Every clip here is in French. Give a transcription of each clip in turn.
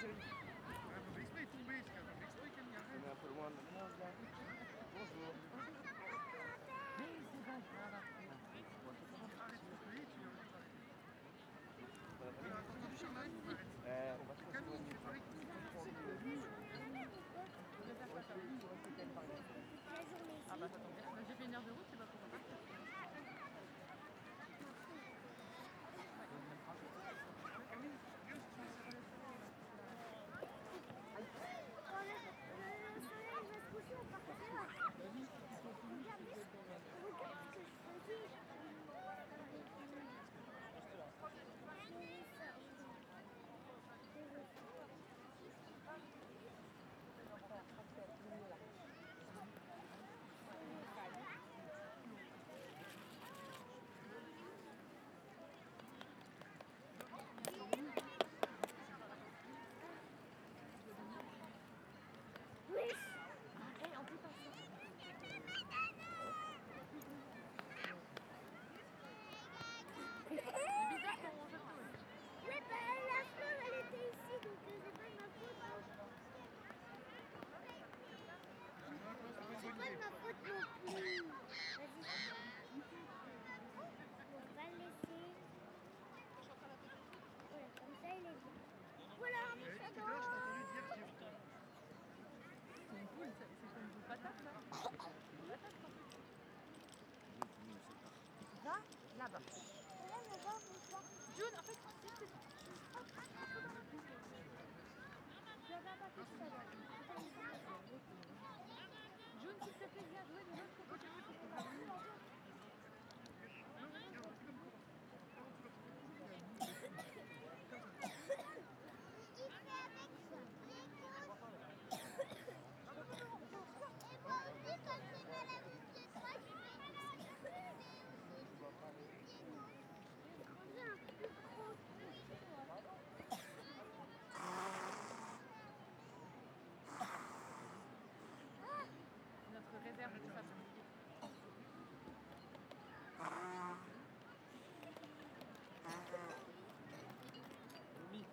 chérie. Mon exprès est tombé, c'est un exprès qu'elle m'y On arrête. est un peu loin de moi là. Bonjour. Mais c'est pas grave. Arrête de couler, tu viens. Ça va très bien. Attends, du Charles, on m'arrête. On va se passer Camille, une c'est pareil. Tu veux faire quoi ça? Tu restes quelle par exemple? Ah bah ça tombe bien. Bah, j'ai fait 1 heure de route, c'est pas pour repartir. Oui, bah, la fleur, elle était ici, donc c'est pas de ma faute. C'est pas de ma faute non plus. Vas-y. On va le laisser. Voilà, comme ça, il est bon. Voilà, Tout à l'heure, je t'ai entendu dire que C'est une poule, c'est comme une patate là. Une patate quoi. Là, là-bas. Là, on va voir. June, en fait, Je vais pas tout ça là. June, s'il te plaît, viens jouer de l'autre côté. Notre réserve de sable. Oui.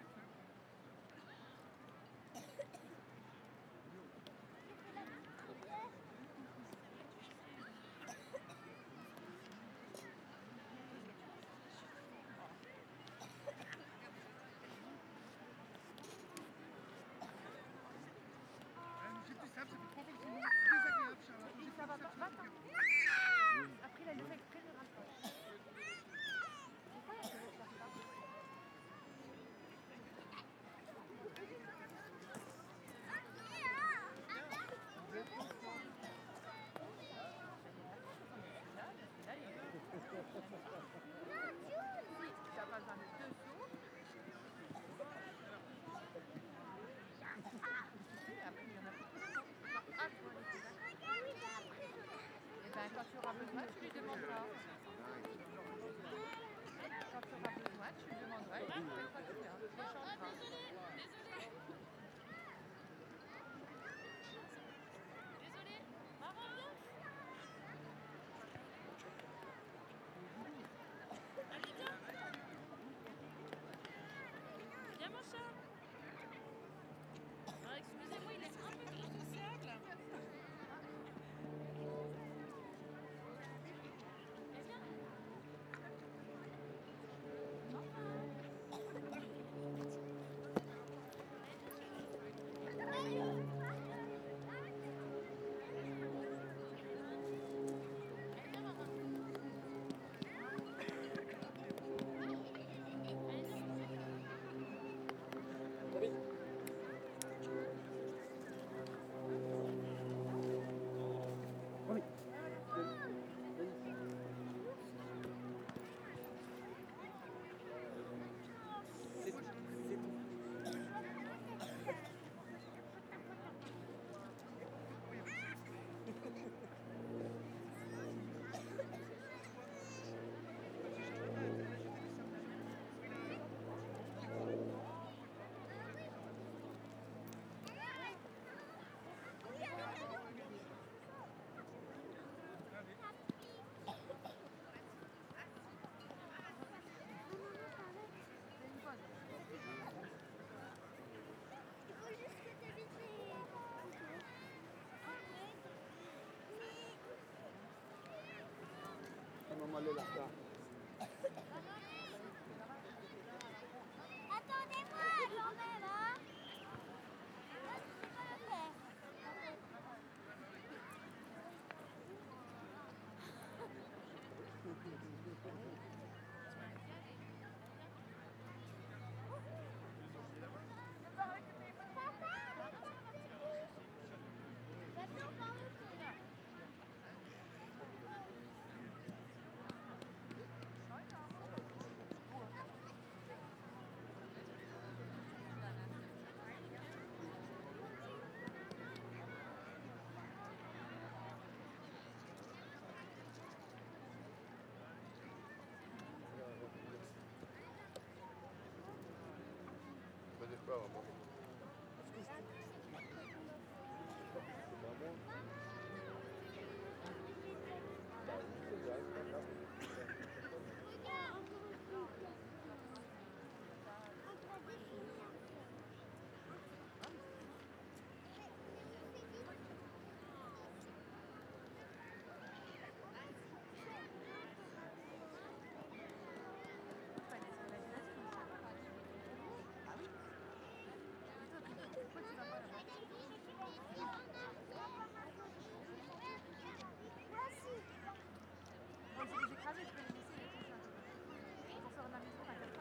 j'ai plus simple, ça fait 3 fois que c'est désagréable, Charles. Et ça va pas. Va-t'en. Après, il a fait exprès de rentrer. Pourquoi il a fait faire ça? Là, il est là. Tu n'as pas besoin de 2 sauts. Et après, il y en a beaucoup. Ah, toi, et ben, quand tu auras besoin, tu lui demanderas. Quand tu auras besoin, tu lui demanderas. Et tu feras quoi tu veux. Tu changeras. Désolée, maman, viens. Allez, viens. Viens, mon chat. Alors, excusez-moi, il est un peu trop sociable. Et viens. aller là-bas. Attendez-moi, j'emmène, hein. Moi, je sais pas le faire. Maintenant, par où c'est là? Bon, ils sont écrasés, tu peux les laisser, pour faire de la maison,